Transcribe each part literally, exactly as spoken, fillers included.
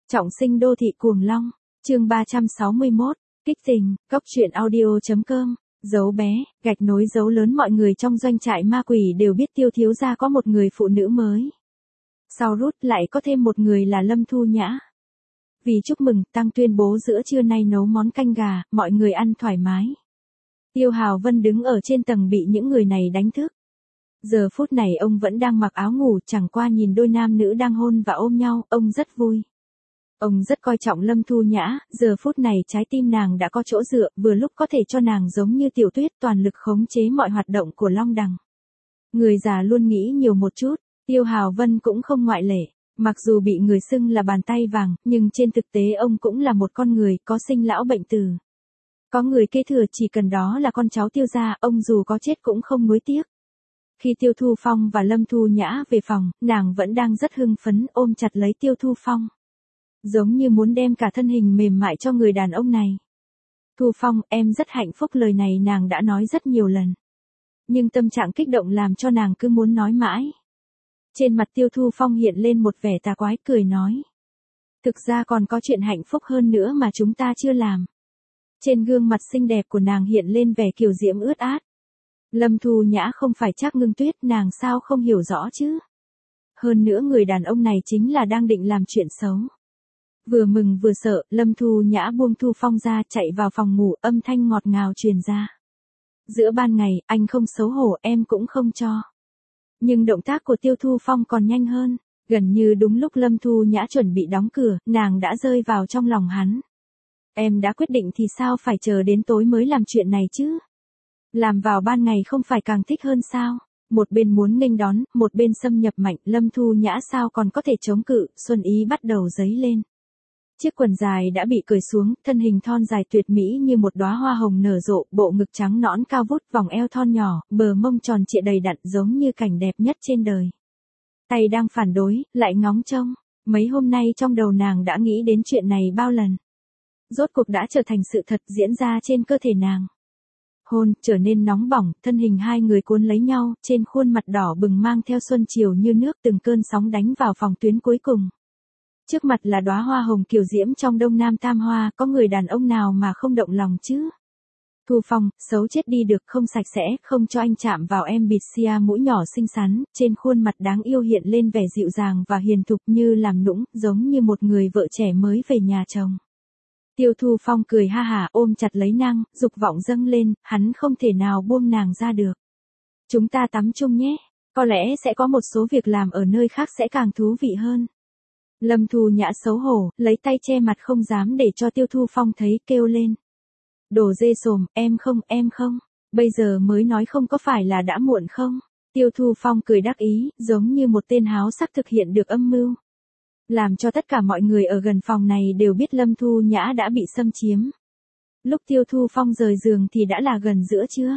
Trọng sinh đô thị cuồng long, chương ba trăm sáu mươi mốt, kích tình, góc truyện audio.com, dấu bé, gạch nối dấu lớn. Mọi người trong doanh trại ma quỷ đều biết Tiêu thiếu gia có một người phụ nữ mới. Sau Rút lại có thêm một người là Lâm Thu Nhã. Vì chúc mừng, Tăng tuyên bố giữa trưa nay nấu món canh gà, mọi người ăn thoải mái. Tiêu Hào Vân đứng ở trên tầng bị những người này đánh thức. Giờ phút này ông vẫn đang mặc áo ngủ, chẳng qua nhìn đôi nam nữ đang hôn và ôm nhau, ông rất vui. Ông rất coi trọng Lâm Thu Nhã, giờ phút này trái tim nàng đã có chỗ dựa, vừa lúc có thể cho nàng giống như Tiểu Tuyết toàn lực khống chế mọi hoạt động của Long Đằng. Người già luôn nghĩ nhiều một chút, Tiêu Hào Vân cũng không ngoại lệ. Mặc dù bị người xưng là bàn tay vàng, nhưng trên thực tế ông cũng là một con người có sinh lão bệnh tử. Có người kế thừa, chỉ cần đó là con cháu Tiêu gia, ông dù có chết cũng không nuối tiếc. Khi Tiêu Thu Phong và Lâm Thu Nhã về phòng, nàng vẫn đang rất hưng phấn ôm chặt lấy Tiêu Thu Phong. Giống như muốn đem cả thân hình mềm mại cho người đàn ông này. Thu Phong, em rất hạnh phúc, lời này nàng đã nói rất nhiều lần. Nhưng tâm trạng kích động làm cho nàng cứ muốn nói mãi. Trên mặt Tiêu Thu Phong hiện lên một vẻ tà quái, cười nói. Thực ra còn có chuyện hạnh phúc hơn nữa mà chúng ta chưa làm. Trên gương mặt xinh đẹp của nàng hiện lên vẻ kiều diễm ướt át. Lâm Thu Nhã không phải Trác Ngưng Tuyết, nàng sao không hiểu rõ chứ. Hơn nữa người đàn ông này chính là đang định làm chuyện xấu. Vừa mừng vừa sợ, Lâm Thu Nhã buông Thu Phong ra chạy vào phòng ngủ, âm thanh ngọt ngào truyền ra. Giữa ban ngày, anh không xấu hổ, em cũng không cho. Nhưng động tác của Tiêu Thu Phong còn nhanh hơn, gần như đúng lúc Lâm Thu Nhã chuẩn bị đóng cửa, nàng đã rơi vào trong lòng hắn. Em đã quyết định thì sao phải chờ đến tối mới làm chuyện này chứ? Làm vào ban ngày không phải càng thích hơn sao? Một bên muốn nghênh đón, một bên xâm nhập mạnh, Lâm Thu Nhã sao còn có thể chống cự, xuân ý bắt đầu dấy lên. Chiếc quần dài đã bị cởi xuống, thân hình thon dài tuyệt mỹ như một đóa hoa hồng nở rộ, bộ ngực trắng nõn cao vút, vòng eo thon nhỏ, bờ mông tròn trịa đầy đặn giống như cảnh đẹp nhất trên đời. Tay đang phản đối, lại ngóng trông. Mấy hôm nay trong đầu nàng đã nghĩ đến chuyện này bao lần. Rốt cuộc đã trở thành sự thật diễn ra trên cơ thể nàng. Hôn, trở nên nóng bỏng, thân hình hai người cuốn lấy nhau, trên khuôn mặt đỏ bừng mang theo xuân chiều như nước, từng cơn sóng đánh vào phòng tuyến cuối cùng. Trước mặt là đóa hoa hồng kiều diễm trong đông nam tam hoa, có người đàn ông nào mà không động lòng chứ? Thu Phong, xấu chết đi được, không sạch sẽ, không cho anh chạm vào em. Bịt xia mũi nhỏ xinh xắn, trên khuôn mặt đáng yêu hiện lên vẻ dịu dàng và hiền thục như làm nũng, giống như một người vợ trẻ mới về nhà chồng. Tiêu Thu Phong cười ha hả ôm chặt lấy nàng, dục vọng dâng lên, hắn không thể nào buông nàng ra được. Chúng ta tắm chung nhé, có lẽ sẽ có một số việc làm ở nơi khác sẽ càng thú vị hơn. Lâm Thu Nhã xấu hổ, lấy tay che mặt không dám để cho Tiêu Thu Phong thấy, kêu lên. Đồ dê sồm, em không, em không, bây giờ mới nói không có phải là đã muộn không? Tiêu Thu Phong cười đắc ý, giống như một tên háo sắc thực hiện được âm mưu. Làm cho tất cả mọi người ở gần phòng này đều biết Lâm Thu Nhã đã bị xâm chiếm. Lúc Tiêu Thu Phong rời giường thì đã là gần giữa trưa.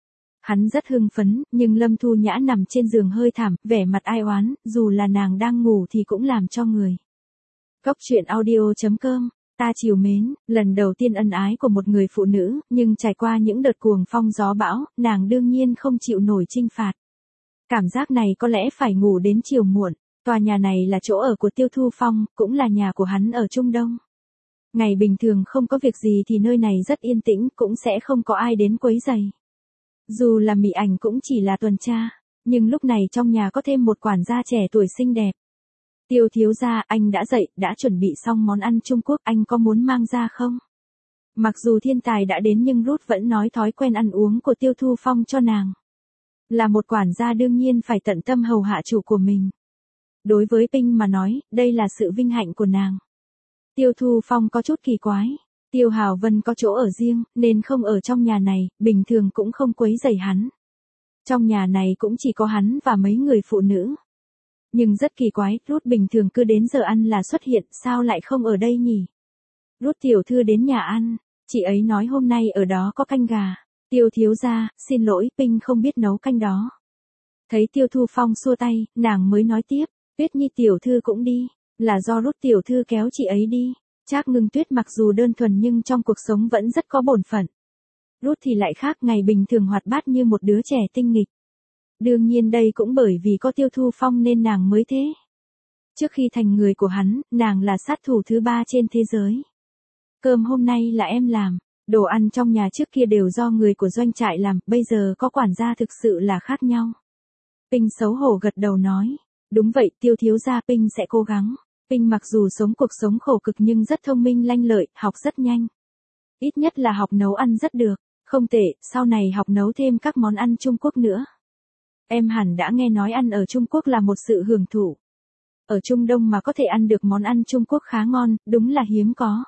Hắn rất hưng phấn, nhưng Lâm Thu Nhã nằm trên giường hơi thảm, vẻ mặt ai oán, dù là nàng đang ngủ thì cũng làm cho người. Góc truyện audio.com, ta chiều mến, lần đầu tiên ân ái của một người phụ nữ, nhưng trải qua những đợt cuồng phong gió bão, nàng đương nhiên không chịu nổi trinh phạt. Cảm giác này có lẽ phải ngủ đến chiều muộn. Tòa nhà này là chỗ ở của Tiêu Thu Phong, cũng là nhà của hắn ở Trung Đông. Ngày bình thường không có việc gì thì nơi này rất yên tĩnh, cũng sẽ không có ai đến quấy rầy. Dù là Mỹ Ảnh cũng chỉ là tuần tra, nhưng lúc này trong nhà có thêm một quản gia trẻ tuổi xinh đẹp. Tiêu thiếu gia, anh đã dậy, đã chuẩn bị xong món ăn Trung Quốc, anh có muốn mang ra không? Mặc dù thiên tài đã đến nhưng Ruth vẫn nói thói quen ăn uống của Tiêu Thu Phong cho nàng. Là một quản gia đương nhiên phải tận tâm hầu hạ chủ của mình. Đối với Pinh mà nói, đây là sự vinh hạnh của nàng. Tiêu Thu Phong có chút kỳ quái. Tiêu Hào Vân có chỗ ở riêng, nên không ở trong nhà này, bình thường cũng không quấy rầy hắn. Trong nhà này cũng chỉ có hắn và mấy người phụ nữ. Nhưng rất kỳ quái, Ruth bình thường cứ đến giờ ăn là xuất hiện, sao lại không ở đây nhỉ? Ruth tiểu thư đến nhà ăn, chị ấy nói hôm nay ở đó có canh gà. Tiêu thiếu gia, xin lỗi, Pinh không biết nấu canh đó. Thấy Tiêu Thu Phong xua tay, nàng mới nói tiếp. Tuyết Nhi tiểu thư cũng đi, là do Ruth tiểu thư kéo chị ấy đi. Trác Ngưng Tuyết mặc dù đơn thuần nhưng trong cuộc sống vẫn rất có bổn phận. Ruth thì lại khác, ngày bình thường hoạt bát như một đứa trẻ tinh nghịch. Đương nhiên đây cũng bởi vì có Tiêu Thu Phong nên nàng mới thế. Trước khi thành người của hắn, nàng là sát thủ thứ ba trên thế giới. Cơm hôm nay là em làm, đồ ăn trong nhà trước kia đều do người của doanh trại làm, bây giờ có quản gia thực sự là khác nhau. Pinh xấu hổ gật đầu nói, đúng vậy Tiêu thiếu gia, Pinh sẽ cố gắng. Pinh mặc dù sống cuộc sống khổ cực nhưng rất thông minh lanh lợi, học rất nhanh. Ít nhất là học nấu ăn rất được, không tệ, sau này học nấu thêm các món ăn Trung Quốc nữa. Em hẳn đã nghe nói ăn ở Trung Quốc là một sự hưởng thụ. Ở Trung Đông mà có thể ăn được món ăn Trung Quốc khá ngon, đúng là hiếm có.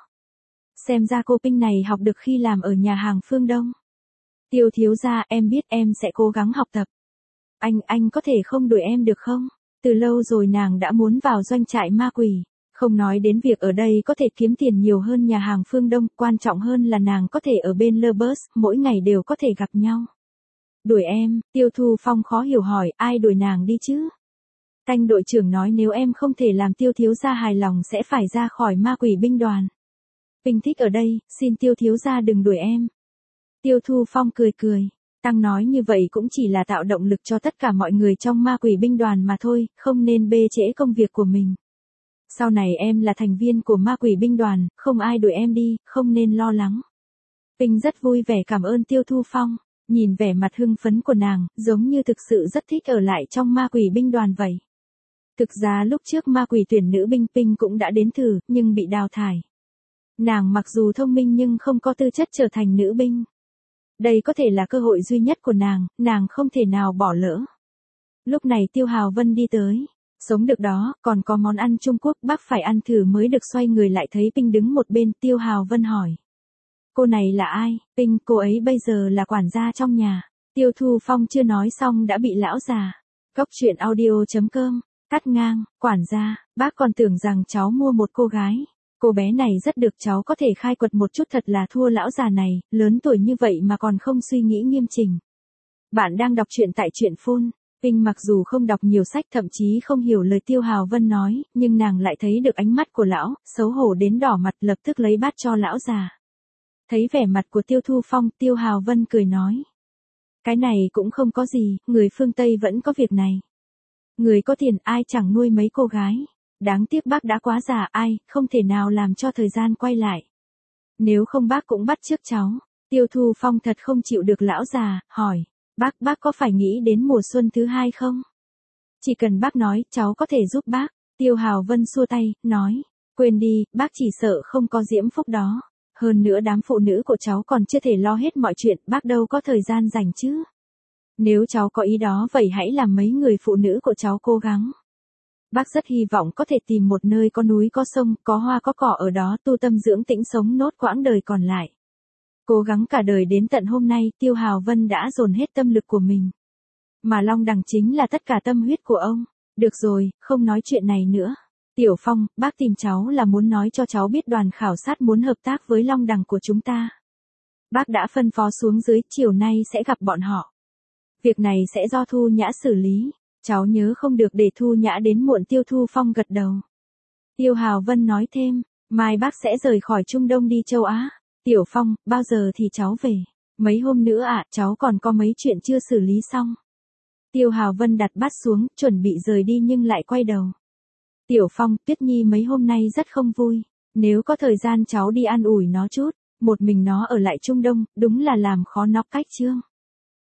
Xem ra cô Pinh này học được khi làm ở nhà hàng phương Đông. Tiêu thiếu gia, em biết em sẽ cố gắng học tập. Anh, anh có thể không đuổi em được không? Từ lâu rồi nàng đã muốn vào doanh trại ma quỷ. Không nói đến việc ở đây có thể kiếm tiền nhiều hơn nhà hàng phương Đông, quan trọng hơn là nàng có thể ở bên Lebus, mỗi ngày đều có thể gặp nhau. Đuổi em, Tiêu Thu Phong khó hiểu hỏi, ai đuổi nàng đi chứ? Canh đội trưởng nói nếu em không thể làm Tiêu thiếu gia hài lòng sẽ phải ra khỏi ma quỷ binh đoàn. Pinh thích ở đây, xin Tiêu thiếu gia đừng đuổi em. Tiêu Thu Phong cười cười, Tăng nói như vậy cũng chỉ là tạo động lực cho tất cả mọi người trong ma quỷ binh đoàn mà thôi, không nên bê trễ công việc của mình. Sau này em là thành viên của ma quỷ binh đoàn, không ai đuổi em đi, không nên lo lắng. Pinh rất vui vẻ cảm ơn Tiêu Thu Phong, nhìn vẻ mặt hưng phấn của nàng, giống như thực sự rất thích ở lại trong ma quỷ binh đoàn vậy. Thực ra lúc trước ma quỷ tuyển nữ binh Pinh cũng đã đến thử, nhưng bị đào thải. Nàng mặc dù thông minh nhưng không có tư chất trở thành nữ binh. Đây có thể là cơ hội duy nhất của nàng, nàng không thể nào bỏ lỡ. Lúc này Tiêu Hào Vân đi tới. Sống được đó, còn có món ăn Trung Quốc bác phải ăn thử mới được. Xoay người lại thấy Pinh đứng một bên, Tiêu Hào Vân hỏi. Cô này là ai? Pinh, cô ấy bây giờ là quản gia trong nhà. Tiêu Thu Phong chưa nói xong đã bị lão già. Cốc truyện audio chấm com, cắt ngang, quản gia, bác còn tưởng rằng cháu mua một cô gái. Cô bé này rất được, cháu có thể khai quật một chút, thật là thua lão già này, lớn tuổi như vậy mà còn không suy nghĩ nghiêm chỉnh. Bạn đang đọc truyện tại truyện phun. Pinh mặc dù không đọc nhiều sách, thậm chí không hiểu lời Tiêu Hào Vân nói, nhưng nàng lại thấy được ánh mắt của lão, xấu hổ đến đỏ mặt, lập tức lấy bát cho lão già. Thấy vẻ mặt của Tiêu Thu Phong, Tiêu Hào Vân cười nói. Cái này cũng không có gì, người phương Tây vẫn có việc này. Người có tiền ai chẳng nuôi mấy cô gái. Đáng tiếc bác đã quá già, ai, không thể nào làm cho thời gian quay lại. Nếu không bác cũng bắt chước cháu. Tiêu Thu Phong thật không chịu được lão già, hỏi. Bác, bác có phải nghĩ đến mùa xuân thứ hai không? Chỉ cần bác nói, cháu có thể giúp bác. Tiêu Hào Vân xua tay, nói. Quên đi, bác chỉ sợ không có diễm phúc đó. Hơn nữa đám phụ nữ của cháu còn chưa thể lo hết mọi chuyện, bác đâu có thời gian dành chứ. Nếu cháu có ý đó vậy hãy làm mấy người phụ nữ của cháu cố gắng. Bác rất hy vọng có thể tìm một nơi có núi có sông, có hoa có cỏ ở đó tu tâm dưỡng tĩnh sống nốt quãng đời còn lại. Cố gắng cả đời đến tận hôm nay, Tiêu Hào Vân đã dồn hết tâm lực của mình. Mà Long Đằng chính là tất cả tâm huyết của ông. Được rồi, không nói chuyện này nữa. Tiểu Phong, bác tìm cháu là muốn nói cho cháu biết đoàn khảo sát muốn hợp tác với Long Đằng của chúng ta. Bác đã phân phó xuống dưới, chiều nay sẽ gặp bọn họ. Việc này sẽ do Thu Nhã xử lý. Cháu nhớ không được để Thu Nhã đến muộn. Tiêu Thu Phong gật đầu. Tiêu Hào Vân nói thêm, mai bác sẽ rời khỏi Trung Đông đi châu Á. Tiểu Phong, bao giờ thì cháu về? Mấy hôm nữa ạ, à, cháu còn có mấy chuyện chưa xử lý xong. Tiêu Hào Vân đặt bát xuống, chuẩn bị rời đi nhưng lại quay đầu. Tiểu Phong, Tuyết Nhi mấy hôm nay rất không vui. Nếu có thời gian cháu đi an ủi nó chút, một mình nó ở lại Trung Đông, đúng là làm khó nó cách chương.